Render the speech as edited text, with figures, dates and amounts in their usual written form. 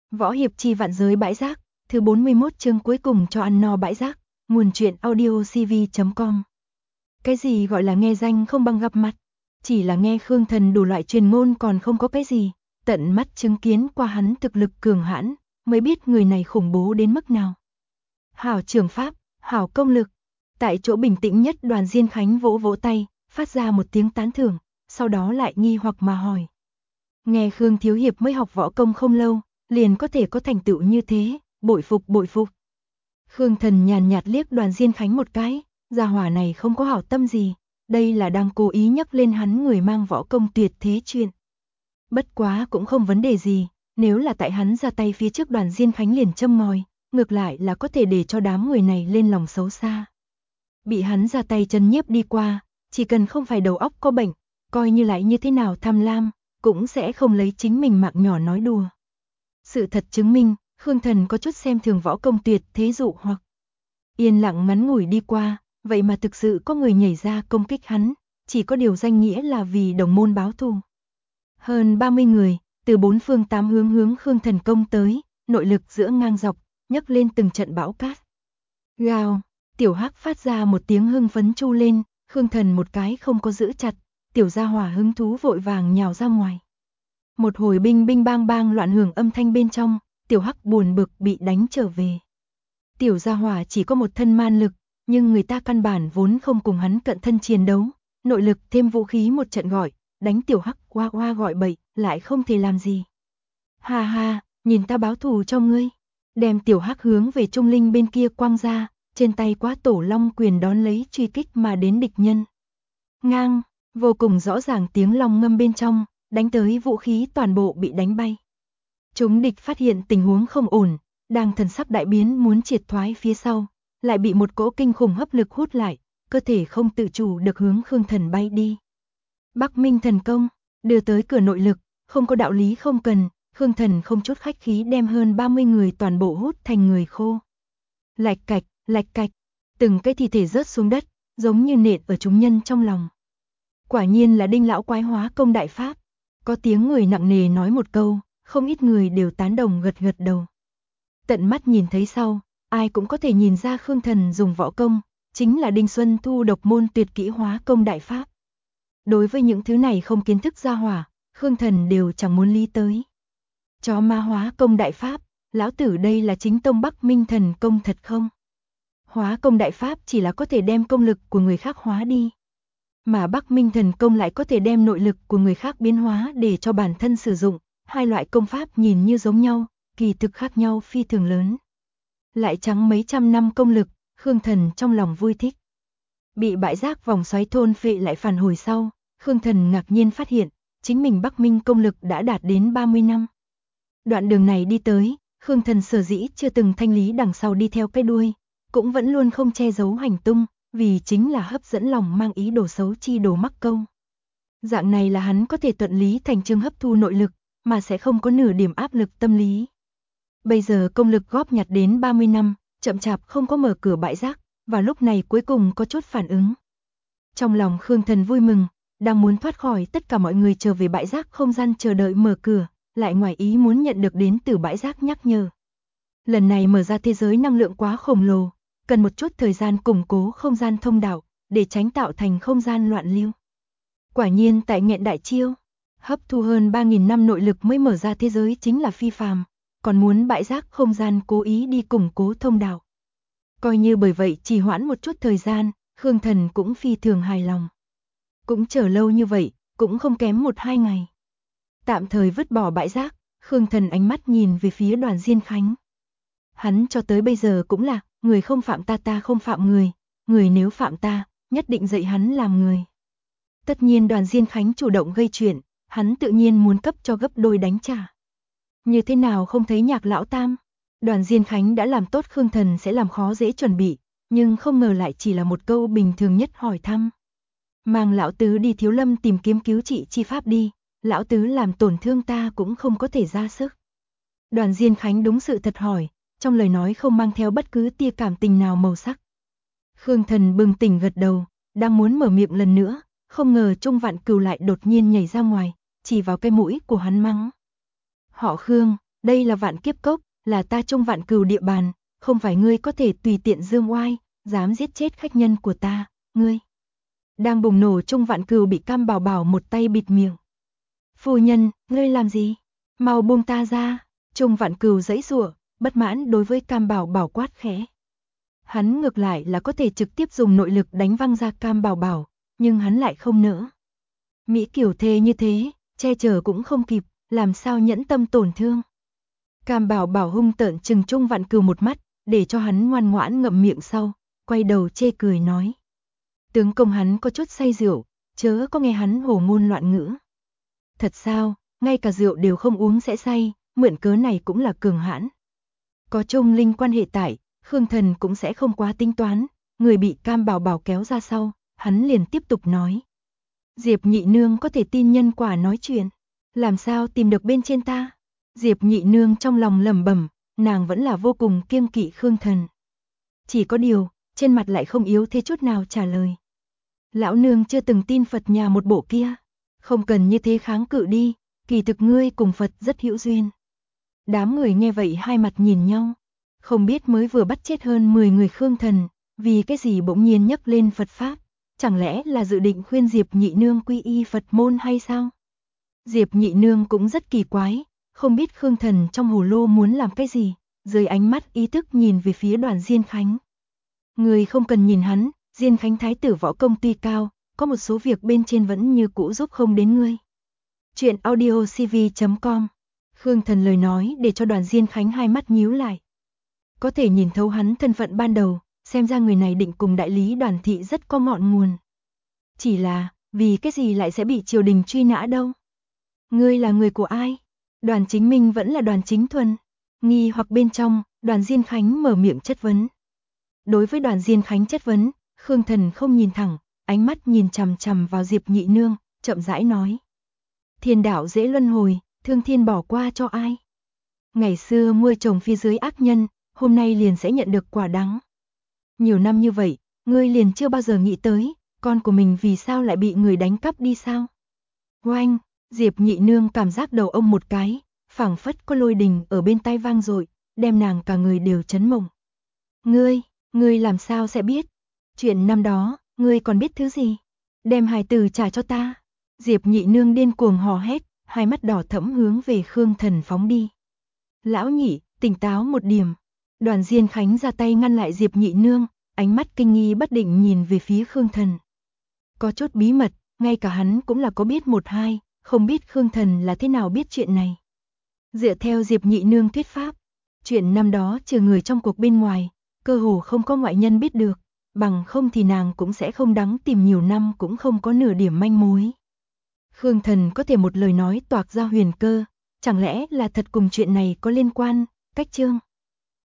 Võ hiệp chi vạn giới bãi rác, thứ 41 chương cuối cùng cho ăn no bãi rác, nguồn truyện audiocv.com. Cái gì gọi là nghe danh không bằng gặp mặt, chỉ là nghe Khương Thần đủ loại truyền ngôn còn không có cái gì, tận mắt chứng kiến qua hắn thực lực cường hãn, mới biết người này khủng bố đến mức nào. Hảo trường pháp, hảo công lực. Tại chỗ bình tĩnh nhất Đoàn Diên Khánh vỗ vỗ tay, phát ra một tiếng tán thưởng, sau đó lại nghi hoặc mà hỏi. Nghe Khương thiếu hiệp mới học võ công không lâu, liền có thể có thành tựu như thế, bội phục bội phục. Khương Thần nhàn nhạt liếc Đoàn Diên Khánh một cái, gia hỏa này không có hảo tâm gì, đây là đang cố ý nhắc lên hắn người mang võ công tuyệt thế chuyện. Bất quá cũng không vấn đề gì, nếu là tại hắn ra tay phía trước Đoàn Diên Khánh liền châm ngòi, ngược lại là có thể để cho đám người này lên lòng xấu xa. Bị hắn ra tay chân nhiếp đi qua, chỉ cần không phải đầu óc có bệnh, coi như lại như thế nào tham lam, cũng sẽ không lấy chính mình mạng nhỏ nói đùa. Sự thật chứng minh, Khương Thần có chút xem thường võ công tuyệt thế dụ hoặc. Yên lặng ngắn ngủi đi qua, vậy mà thực sự có người nhảy ra công kích hắn, chỉ có điều danh nghĩa là vì đồng môn báo thù. Hơn 30 người, từ bốn phương tám hướng hướng Khương Thần công tới, nội lực giữa ngang dọc, nhấc lên từng trận bão cát. Gào, tiểu hắc phát ra một tiếng hưng phấn chu lên, Khương Thần một cái không có giữ chặt, tiểu gia hỏa hứng thú vội vàng nhào ra ngoài. Một hồi binh binh bang bang loạn hưởng âm thanh bên trong, tiểu hắc buồn bực bị đánh trở về. Tiểu gia hỏa chỉ có một thân man lực, nhưng người ta căn bản vốn không cùng hắn cận thân chiến đấu, nội lực thêm vũ khí một trận gọi, đánh tiểu hắc oa oa gọi bậy, lại không thể làm gì. Ha ha, nhìn ta báo thù cho ngươi. Đem tiểu hắc hướng về Trung Linh bên kia quăng ra, trên tay quá tổ long quyền đón lấy truy kích mà đến địch nhân. Ngang, vô cùng rõ ràng tiếng long ngâm bên trong, đánh tới vũ khí toàn bộ bị đánh bay. Chúng địch phát hiện tình huống không ổn, đang thần sắc đại biến muốn triệt thoái phía sau, lại bị một cỗ kinh khủng hấp lực hút lại, cơ thể không tự chủ được hướng Khương Thần bay đi. Bắc Minh thần công, đưa tới cửa nội lực, không có đạo lý không cần, Khương Thần không chút khách khí đem hơn 30 người toàn bộ hút thành người khô. Lạch cạch, từng cái thi thể rớt xuống đất, giống như nện ở chúng nhân trong lòng. Quả nhiên là Đinh lão quái hóa công đại pháp. Có tiếng người nặng nề nói một câu, không ít người đều tán đồng gật gật đầu. Tận mắt nhìn thấy sau, ai cũng có thể nhìn ra Khương Thần dùng võ công, chính là Đinh Xuân Thu độc môn tuyệt kỹ hóa công đại pháp. Đối với những thứ này không kiến thức gia hỏa, Khương Thần đều chẳng muốn lý tới. Chó ma hóa công đại pháp, lão tử đây là chính tông Bắc Minh thần công thật không? Hóa công đại pháp chỉ là có thể đem công lực của người khác hóa đi. Mà Bắc Minh thần công lại có thể đem nội lực của người khác biến hóa để cho bản thân sử dụng, hai loại công pháp nhìn như giống nhau, kỳ thực khác nhau phi thường lớn. Lại trắng mấy trăm năm công lực, Khương Thần trong lòng vui thích. Bị bãi rác vòng xoáy thôn phệ lại phản hồi sau, Khương Thần ngạc nhiên phát hiện, chính mình Bắc Minh công lực đã đạt đến 30 năm. Đoạn đường này đi tới, Khương Thần sở dĩ chưa từng thanh lý đằng sau đi theo cái đuôi, cũng vẫn luôn không che giấu hành tung, vì chính là hấp dẫn lòng mang ý đồ xấu chi đồ mắc câu. Dạng này là hắn có thể thuận lý thành chương hấp thu nội lực, mà sẽ không có nửa điểm áp lực tâm lý. Bây giờ công lực góp nhặt đến 30 năm, chậm chạp không có mở cửa bãi rác, và lúc này cuối cùng có chút phản ứng. Trong lòng Khương Thần vui mừng, đang muốn thoát khỏi tất cả mọi người trở về bãi rác không gian chờ đợi mở cửa, lại ngoài ý muốn nhận được đến từ bãi rác nhắc nhở. Lần này mở ra thế giới năng lượng quá khổng lồ, cần một chút thời gian củng cố không gian thông đạo, để tránh tạo thành không gian loạn lưu. Quả nhiên tại nghẹn đại chiêu, hấp thu hơn 3.000 năm nội lực mới mở ra thế giới chính là phi phàm, còn muốn bãi rác không gian cố ý đi củng cố thông đạo. Coi như bởi vậy trì hoãn một chút thời gian, Khương Thần cũng phi thường hài lòng. Cũng chờ lâu như vậy, cũng không kém 1-2 ngày. Tạm thời vứt bỏ bãi rác, Khương Thần ánh mắt nhìn về phía Đoàn Diên Khánh. Hắn cho tới bây giờ cũng là, người không phạm ta ta không phạm người, người nếu phạm ta, nhất định dạy hắn làm người. Tất nhiên Đoàn Diên Khánh chủ động gây chuyện, hắn tự nhiên muốn cấp cho gấp đôi đánh trả. Như thế nào không thấy Nhạc lão tam? Đoàn Diên Khánh đã làm tốt Khương Thần sẽ làm khó dễ chuẩn bị, nhưng không ngờ lại chỉ là một câu bình thường nhất hỏi thăm. Mang lão tứ đi Thiếu Lâm tìm kiếm cứu trị chi pháp đi, lão tứ làm tổn thương ta cũng không có thể ra sức. Đoàn Diên Khánh đúng sự thật hỏi, trong lời nói không mang theo bất cứ tia cảm tình nào màu sắc. Khương Thần bừng tỉnh gật đầu, đang muốn mở miệng lần nữa, không ngờ Trung Vạn Cừu lại đột nhiên nhảy ra ngoài, chỉ vào cái mũi của hắn mắng. Họ Khương, đây là Vạn Kiếp Cốc, là ta Trung Vạn Cừu địa bàn, không phải ngươi có thể tùy tiện dương oai, dám giết chết khách nhân của ta, ngươi. Đang bùng nổ Trung Vạn Cừu bị Cam Bảo Bảo một tay bịt miệng. Phu nhân, ngươi làm gì? Mau buông ta ra. Trung Vạn Cừu giãy giụa, bất mãn đối với Cam Bảo Bảo quát khẽ. Hắn ngược lại là có thể trực tiếp dùng nội lực đánh văng ra Cam Bảo Bảo, nhưng hắn lại không nỡ. Mỹ kiểu thê như thế, che chở cũng không kịp, làm sao nhẫn tâm tổn thương. Cam Bảo Bảo hung tợn trừng Trung Vạn Cừu một mắt, để cho hắn ngoan ngoãn ngậm miệng sau, quay đầu chê cười nói. Tướng công hắn có chút say rượu, chớ có nghe hắn hồ ngôn loạn ngữ. Thật sao, ngay cả rượu đều không uống sẽ say, mượn cớ này cũng là cường hãn. Có Trung Linh quan hệ tại, Khương Thần cũng sẽ không quá tính toán, người bị Cam Bảo Bảo kéo ra sau, hắn liền tiếp tục nói. Diệp nhị nương có thể tin nhân quả nói chuyện, làm sao tìm được bên trên ta? Diệp nhị nương trong lòng lẩm bẩm, nàng vẫn là vô cùng kiêng kỵ Khương Thần. Chỉ có điều, trên mặt lại không yếu thế chút nào trả lời. Lão nương chưa từng tin Phật nhà một bộ kia, không cần như thế kháng cự đi, kỳ thực ngươi cùng Phật rất hữu duyên. Đám người nghe vậy hai mặt nhìn nhau, không biết mới vừa bắt chết hơn 10 người Khương Thần, vì cái gì bỗng nhiên nhắc lên Phật Pháp, chẳng lẽ là dự định khuyên Diệp nhị nương quy y Phật môn hay sao? Diệp nhị nương cũng rất kỳ quái, không biết Khương Thần trong hồ lô muốn làm cái gì, dưới ánh mắt ý thức nhìn về phía Đoàn Diên Khánh. Người không cần nhìn hắn, Diên Khánh thái tử võ công tuy cao, có một số việc bên trên vẫn như cũ giúp không đến ngươi. Chuyện audiocv.com. Khương Thần lời nói để cho Đoàn Diên Khánh hai mắt nhíu lại. Có thể nhìn thấu hắn thân phận ban đầu, xem ra người này định cùng đại lý Đoàn thị rất có ngọn nguồn. Chỉ là, vì cái gì lại sẽ bị triều đình truy nã đâu? Ngươi là người của ai? Đoàn Chính Minh vẫn là Đoàn Chính Thuần? Nghi hoặc bên trong, Đoàn Diên Khánh mở miệng chất vấn. Đối với Đoàn Diên Khánh chất vấn, Khương Thần không nhìn thẳng, ánh mắt nhìn chằm chằm vào Diệp nhị nương, chậm rãi nói. Thiên đạo dễ luân hồi, thương thiên bỏ qua cho ai? Ngày xưa nuôi trồng phía dưới ác nhân, hôm nay liền sẽ nhận được quả đắng. Nhiều năm như vậy, ngươi liền chưa bao giờ nghĩ tới, con của mình vì sao lại bị người đánh cắp đi sao? Oanh, Diệp nhị nương cảm giác đầu ông một cái, phảng phất có lôi đình ở bên tai vang dội, đem nàng cả người đều chấn mộng. Ngươi làm sao sẽ biết? Chuyện năm đó, ngươi còn biết thứ gì? Đem hài tử trả cho ta. Diệp nhị nương điên cuồng hò hét, hai mắt đỏ thẫm hướng về Khương Thần phóng đi. Lão nhị, tỉnh táo một điểm. Đoàn Diên Khánh ra tay ngăn lại Diệp nhị nương, ánh mắt kinh nghi bất định nhìn về phía Khương Thần. Có chút bí mật, ngay cả hắn cũng là có biết một hai, không biết Khương Thần là thế nào biết chuyện này. Dựa theo Diệp nhị nương thuyết pháp, chuyện năm đó trừ người trong cuộc bên ngoài, cơ hồ không có ngoại nhân biết được, bằng không thì nàng cũng sẽ không đắng tìm nhiều năm cũng không có nửa điểm manh mối. Khương Thần có thể một lời nói toạc ra huyền cơ, chẳng lẽ là thật cùng chuyện này có liên quan, cách chương.